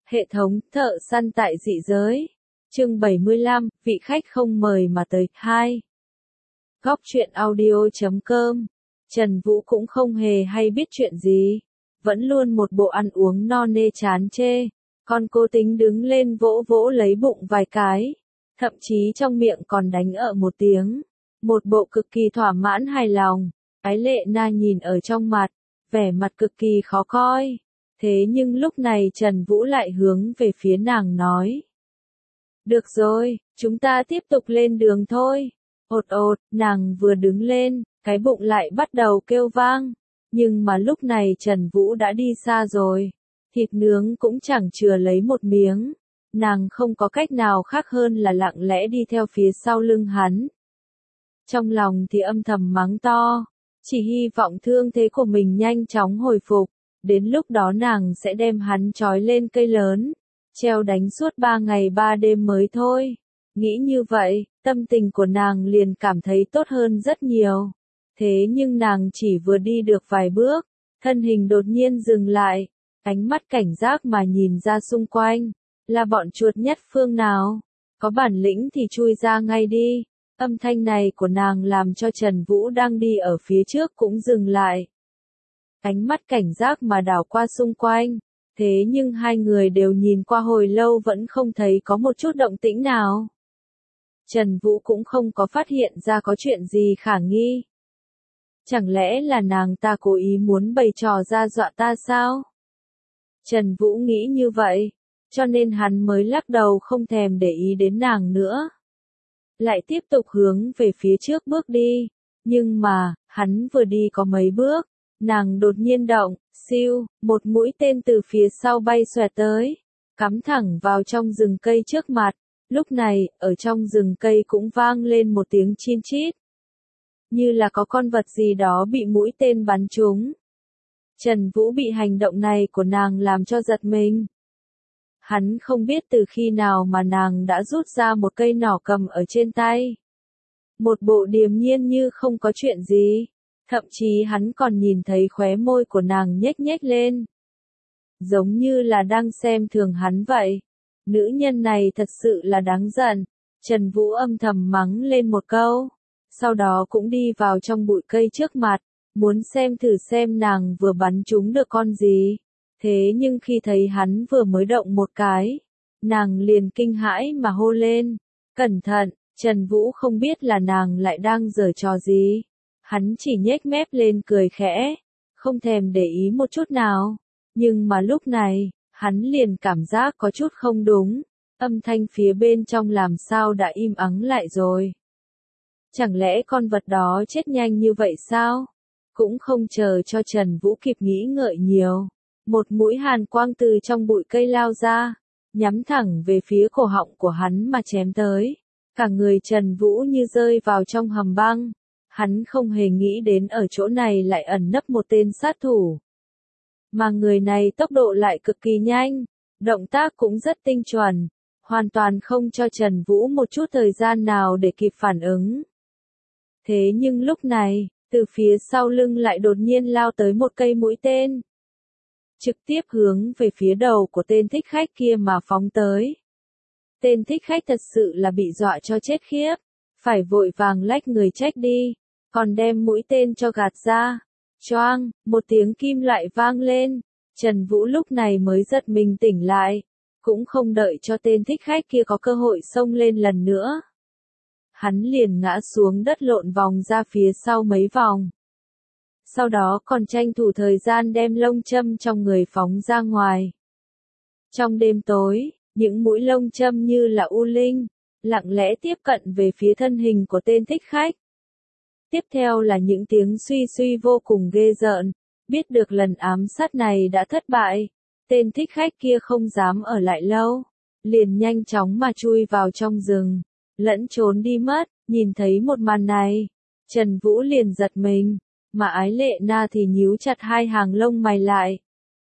Hệ thống thợ săn tại dị giới. Chương 75, vị khách không mời mà tới. 2. Góc truyện audio.com. Trần Vũ cũng không hề hay biết chuyện gì. Vẫn luôn một bộ ăn uống no nê chán chê. Còn cô tính đứng lên vỗ vỗ lấy bụng vài cái. Thậm chí trong miệng còn đánh ợ một tiếng. Một bộ cực kỳ thỏa mãn hài lòng. Ái Lệ Na nhìn ở trong mặt. Vẻ mặt cực kỳ khó coi. Thế nhưng lúc này Trần Vũ lại hướng về phía nàng nói. Được rồi, chúng ta tiếp tục lên đường thôi. Ột ột, nàng vừa đứng lên, cái bụng lại bắt đầu kêu vang. Nhưng mà lúc này Trần Vũ đã đi xa rồi. Thịt nướng cũng chẳng chừa lấy một miếng. Nàng không có cách nào khác hơn là lặng lẽ đi theo phía sau lưng hắn. Trong lòng thì âm thầm mắng to. Chỉ hy vọng thương thế của mình nhanh chóng hồi phục. Đến lúc đó nàng sẽ đem hắn trói lên cây lớn, treo đánh suốt 3 ngày 3 đêm mới thôi. Nghĩ như vậy, tâm tình của nàng liền cảm thấy tốt hơn rất nhiều. Thế nhưng nàng chỉ vừa đi được vài bước, thân hình đột nhiên dừng lại, ánh mắt cảnh giác mà nhìn ra xung quanh. Là bọn chuột nhất phương nào? Có bản lĩnh thì chui ra ngay đi. Âm thanh này của nàng làm cho Trần Vũ đang đi ở phía trước cũng dừng lại. Ánh mắt cảnh giác mà đảo qua xung quanh, thế nhưng hai người đều nhìn qua hồi lâu vẫn không thấy có một chút động tĩnh nào. Trần Vũ cũng không có phát hiện ra có chuyện gì khả nghi. Chẳng lẽ là nàng ta cố ý muốn bày trò ra dọa ta sao? Trần Vũ nghĩ như vậy, cho nên hắn mới lắc đầu không thèm để ý đến nàng nữa. Lại tiếp tục hướng về phía trước bước đi, nhưng mà, hắn vừa đi có mấy bước. Nàng đột nhiên động, siêu, một mũi tên từ phía sau bay xoẹt tới, cắm thẳng vào trong rừng cây trước mặt. Lúc này, ở trong rừng cây cũng vang lên một tiếng chin chít. Như là có con vật gì đó bị mũi tên bắn trúng. Trần Vũ bị hành động này của nàng làm cho giật mình. Hắn không biết từ khi nào mà nàng đã rút ra một cây nỏ cầm ở trên tay. Một bộ điềm nhiên như không có chuyện gì. Thậm chí hắn còn nhìn thấy khóe môi của nàng nhếch nhếch lên. Giống như là đang xem thường hắn vậy. Nữ nhân này thật sự là đáng giận. Trần Vũ âm thầm mắng lên một câu. Sau đó cũng đi vào trong bụi cây trước mặt. Muốn xem thử xem nàng vừa bắn trúng được con gì. Thế nhưng khi thấy hắn vừa mới động một cái. Nàng liền kinh hãi mà hô lên. Cẩn thận, Trần Vũ không biết là nàng lại đang giở trò gì. Hắn chỉ nhếch mép lên cười khẽ, không thèm để ý một chút nào. Nhưng mà lúc này, hắn liền cảm giác có chút không đúng. Âm thanh phía bên trong làm sao đã im ắng lại rồi. Chẳng lẽ con vật đó chết nhanh như vậy sao? Cũng không chờ cho Trần Vũ kịp nghĩ ngợi nhiều. Một mũi hàn quang từ trong bụi cây lao ra, nhắm thẳng về phía cổ họng của hắn mà chém tới. Cả người Trần Vũ như rơi vào trong hầm băng. Hắn không hề nghĩ đến ở chỗ này lại ẩn nấp một tên sát thủ. Mà người này tốc độ lại cực kỳ nhanh, động tác cũng rất tinh chuẩn, hoàn toàn không cho Trần Vũ một chút thời gian nào để kịp phản ứng. Thế nhưng lúc này, từ phía sau lưng lại đột nhiên lao tới một cây mũi tên. Trực tiếp hướng về phía đầu của tên thích khách kia mà phóng tới. Tên thích khách thật sự là bị dọa cho chết khiếp, phải vội vàng lách người trách đi. Còn đem mũi tên cho gạt ra. Choang, một tiếng kim lại vang lên. Trần Vũ lúc này mới giật mình tỉnh lại. Cũng không đợi cho tên thích khách kia có cơ hội xông lên lần nữa. Hắn liền ngã xuống đất lộn vòng ra phía sau mấy vòng. Sau đó còn tranh thủ thời gian đem lông châm trong người phóng ra ngoài. Trong đêm tối, những mũi lông châm như là u linh, lặng lẽ tiếp cận về phía thân hình của tên thích khách. Tiếp theo là những tiếng suy suy vô cùng ghê rợn, biết được lần ám sát này đã thất bại, tên thích khách kia không dám ở lại lâu, liền nhanh chóng mà chui vào trong rừng, lẫn trốn đi mất. Nhìn thấy một màn này, Trần Vũ liền giật mình, mà Ái Lệ Na thì nhíu chặt hai hàng lông mày lại.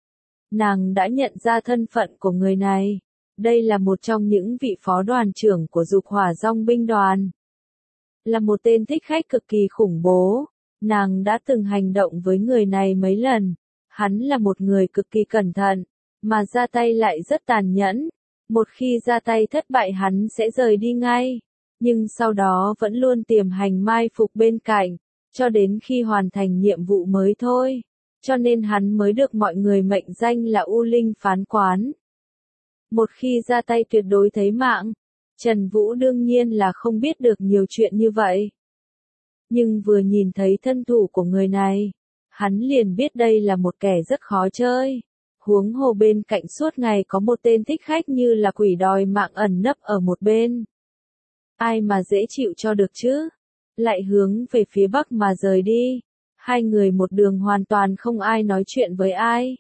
Nàng đã nhận ra thân phận của người này, đây là một trong những vị phó đoàn trưởng của Dục Hỏa Dòng binh đoàn. Là một tên thích khách cực kỳ khủng bố, nàng đã từng hành động với người này mấy lần, hắn là một người cực kỳ cẩn thận, mà ra tay lại rất tàn nhẫn. Một khi ra tay thất bại hắn sẽ rời đi ngay, nhưng sau đó vẫn luôn tiềm hành mai phục bên cạnh, cho đến khi hoàn thành nhiệm vụ mới thôi. Cho nên hắn mới được mọi người mệnh danh là U Linh phán quán. Một khi ra tay tuyệt đối thấy mạng, Trần Vũ đương nhiên là không biết được nhiều chuyện như vậy. Nhưng vừa nhìn thấy thân thủ của người này, hắn liền biết đây là một kẻ rất khó chơi. Huống hồ bên cạnh suốt ngày có một tên thích khách như là quỷ đòi mạng ẩn nấp ở một bên. Ai mà dễ chịu cho được chứ? Lại hướng về phía bắc mà rời đi. Hai người một đường hoàn toàn không ai nói chuyện với ai.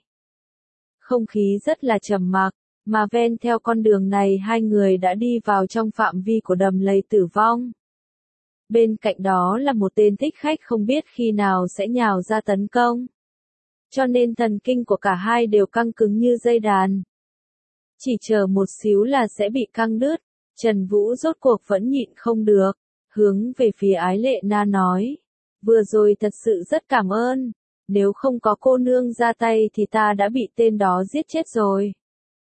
Không khí rất là trầm mặc, mà ven theo con đường này hai người đã đi vào trong phạm vi của đầm lầy tử vong. Bên cạnh đó là một tên thích khách không biết khi nào sẽ nhào ra tấn công. Cho nên thần kinh của cả hai đều căng cứng như dây đàn. Chỉ chờ một xíu là sẽ bị căng đứt. Trần Vũ rốt cuộc vẫn nhịn không được, hướng về phía Ái Lệ Na nói. Vừa rồi thật sự rất cảm ơn, nếu không có cô nương ra tay thì ta đã bị tên đó giết chết rồi.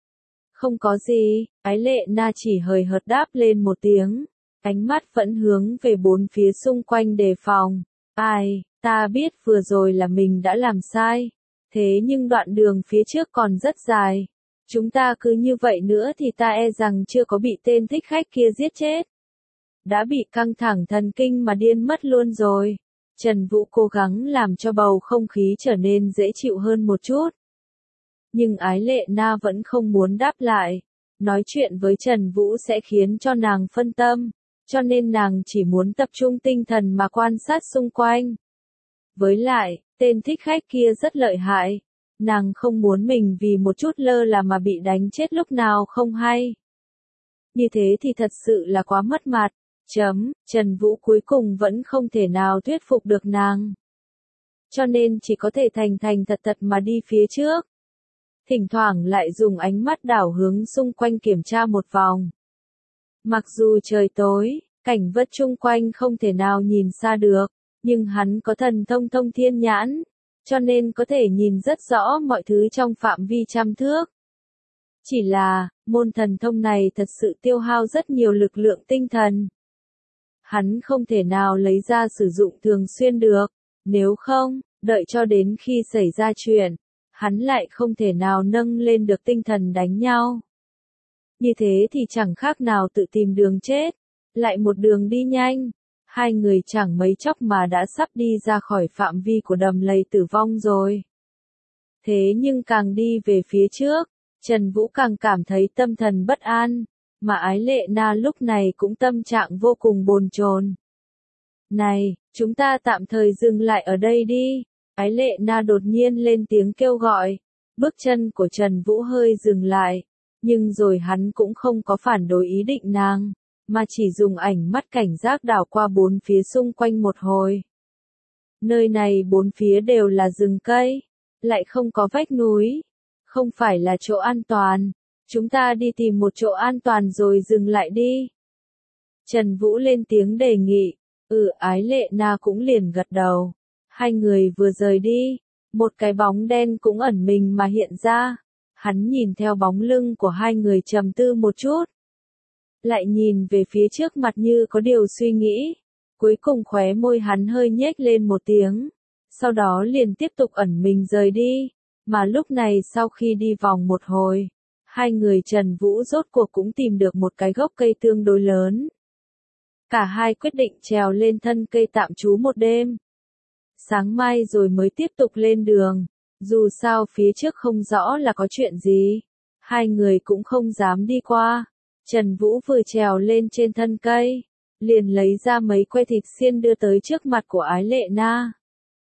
Không có gì, Ái Lệ Na chỉ hời hợt đáp lên một tiếng, ánh mắt vẫn hướng về bốn phía xung quanh đề phòng. Ai, ta biết vừa rồi là mình đã làm sai, thế nhưng đoạn đường phía trước còn rất dài. Chúng ta cứ như vậy nữa thì ta e rằng chưa có bị tên thích khách kia giết chết. Đã bị căng thẳng thần kinh mà điên mất luôn rồi. Trần Vũ cố gắng làm cho bầu không khí trở nên dễ chịu hơn một chút. Nhưng Ái Lệ Na vẫn không muốn đáp lại. Nói chuyện với Trần Vũ sẽ khiến cho nàng phân tâm, cho nên nàng chỉ muốn tập trung tinh thần mà quan sát xung quanh. Với lại, tên thích khách kia rất lợi hại. Nàng không muốn mình vì một chút lơ là mà bị đánh chết lúc nào không hay. Như thế thì thật sự là quá mất mặt. Trần Vũ cuối cùng vẫn không thể nào thuyết phục được nàng. Cho nên chỉ có thể thành thành thật thật mà đi phía trước. Thỉnh thoảng lại dùng ánh mắt đảo hướng xung quanh kiểm tra một vòng. Mặc dù trời tối, cảnh vật chung quanh không thể nào nhìn xa được, nhưng hắn có thần thông thông thiên nhãn, cho nên có thể nhìn rất rõ mọi thứ trong phạm vi trăm thước. Chỉ là, môn thần thông này thật sự tiêu hao rất nhiều lực lượng tinh thần. Hắn không thể nào lấy ra sử dụng thường xuyên được, nếu không, đợi cho đến khi xảy ra chuyện, hắn lại không thể nào nâng lên được tinh thần đánh nhau. Như thế thì chẳng khác nào tự tìm đường chết, lại một đường đi nhanh. Hai người chẳng mấy chốc mà đã sắp đi ra khỏi phạm vi của đầm lầy tử vong rồi. Thế nhưng càng đi về phía trước, Trần Vũ càng cảm thấy tâm thần bất an, mà Ái Lệ Na lúc này cũng tâm trạng vô cùng bồn chồn. Này, chúng ta tạm thời dừng lại ở đây đi. Ái Lệ Na đột nhiên lên tiếng kêu gọi. Bước chân của Trần Vũ hơi dừng lại, nhưng rồi hắn cũng không có phản đối ý định nàng, mà chỉ dùng ánh mắt cảnh giác đảo qua bốn phía xung quanh một hồi. Nơi này bốn phía đều là rừng cây, lại không có vách núi, không phải là chỗ an toàn. Chúng ta đi tìm một chỗ an toàn rồi dừng lại đi. Trần Vũ lên tiếng đề nghị. Ái Lệ Na cũng liền gật đầu. Hai người vừa rời đi, một cái bóng đen cũng ẩn mình mà hiện ra. Hắn nhìn theo bóng lưng của hai người trầm tư một chút. Lại nhìn về phía trước mặt như có điều suy nghĩ. Cuối cùng khóe môi hắn hơi nhếch lên một tiếng. Sau đó liền tiếp tục ẩn mình rời đi. Mà lúc này sau khi đi vòng một hồi, hai người Trần Vũ rốt cuộc cũng tìm được một cái gốc cây tương đối lớn. Cả hai quyết định trèo lên thân cây tạm trú một đêm. Sáng mai rồi mới tiếp tục lên đường. Dù sao phía trước không rõ là có chuyện gì, hai người cũng không dám đi qua. Trần Vũ vừa trèo lên trên thân cây, liền lấy ra mấy que thịt xiên đưa tới trước mặt của Ái Lệ Na.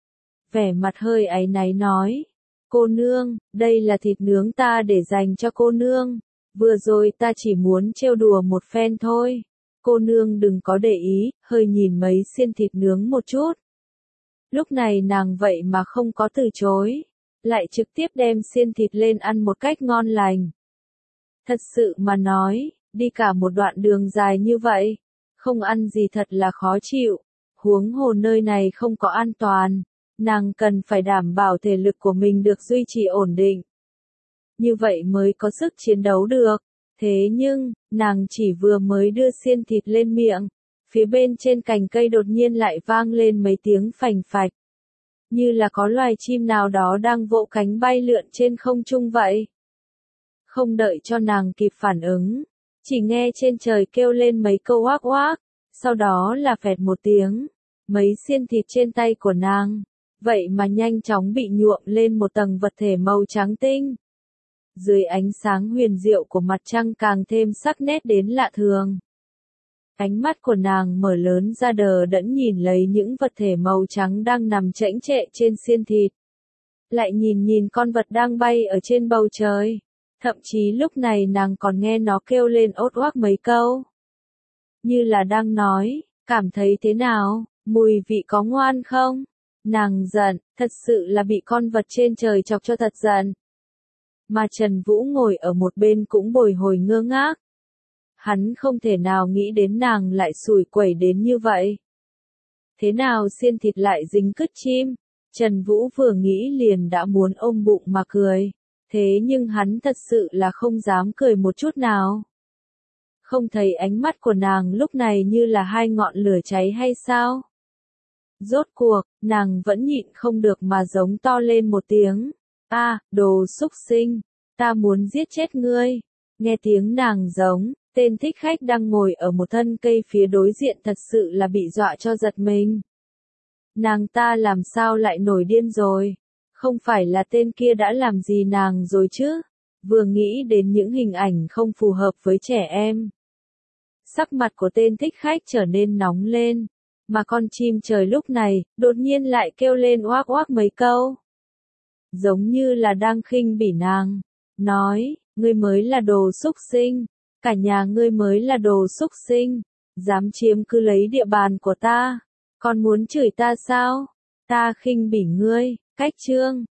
Vẻ mặt hơi áy náy nói, cô nương, đây là thịt nướng ta để dành cho cô nương. Vừa rồi ta chỉ muốn trêu đùa một phen thôi. Cô nương đừng có để ý, hơi nhìn mấy xiên thịt nướng một chút. Lúc này nàng vậy mà không có từ chối, lại trực tiếp đem xiên thịt lên ăn một cách ngon lành. Thật sự mà nói, đi cả một đoạn đường dài như vậy, không ăn gì thật là khó chịu. Huống hồ nơi này không có an toàn, nàng cần phải đảm bảo thể lực của mình được duy trì ổn định. như vậy mới có sức chiến đấu được. Thế nhưng, nàng chỉ vừa mới đưa xiên thịt lên miệng, phía bên trên cành cây đột nhiên lại vang lên mấy tiếng phành phạch. Như là có loài chim nào đó đang vỗ cánh bay lượn trên không trung vậy. Không đợi cho nàng kịp phản ứng, chỉ nghe trên trời kêu lên mấy câu oác oác, sau đó là phẹt một tiếng, mấy xiên thịt trên tay của nàng, vậy mà nhanh chóng bị nhuộm lên một tầng vật thể màu trắng tinh. Dưới ánh sáng huyền diệu của mặt trăng càng thêm sắc nét đến lạ thường. Ánh mắt của nàng mở lớn ra đờ đẫn nhìn lấy những vật thể màu trắng đang nằm chễnh chệ trên xiên thịt. Lại nhìn con vật đang bay ở trên bầu trời. Thậm chí lúc này nàng còn nghe nó kêu lên ốt oác mấy câu. Như là đang nói, cảm thấy thế nào, mùi vị có ngoan không? Nàng giận, thật sự là bị con vật trên trời chọc cho thật giận. Mà Trần Vũ ngồi ở một bên cũng bồi hồi ngơ ngác. Hắn không thể nào nghĩ đến nàng lại xủi quẩy đến như vậy. Thế nào xiên thịt lại dính cứt chim? Trần Vũ vừa nghĩ liền đã muốn ôm bụng mà cười. Thế nhưng hắn thật sự là không dám cười một chút nào. Không thấy ánh mắt của nàng lúc này như là hai ngọn lửa cháy hay sao? Rốt cuộc, nàng vẫn nhịn không được mà giống to lên một tiếng. Đồ xúc sinh, ta muốn giết chết ngươi. Nghe tiếng nàng giống, tên thích khách đang ngồi ở một thân cây phía đối diện thật sự là bị dọa cho giật mình. Nàng ta làm sao lại nổi điên rồi? Không phải là tên kia đã làm gì nàng rồi chứ? Vừa nghĩ đến những hình ảnh không phù hợp với trẻ em. Sắc mặt của tên thích khách trở nên nóng lên. Mà con chim trời lúc này, đột nhiên lại kêu lên oác oác mấy câu. Giống như là đang khinh bỉ nàng. Nói, ngươi mới là đồ xúc sinh. Cả nhà ngươi mới là đồ xúc sinh. Dám chiếm cứ lấy địa bàn của ta. Còn muốn chửi ta sao? Ta khinh bỉ ngươi. Cách chương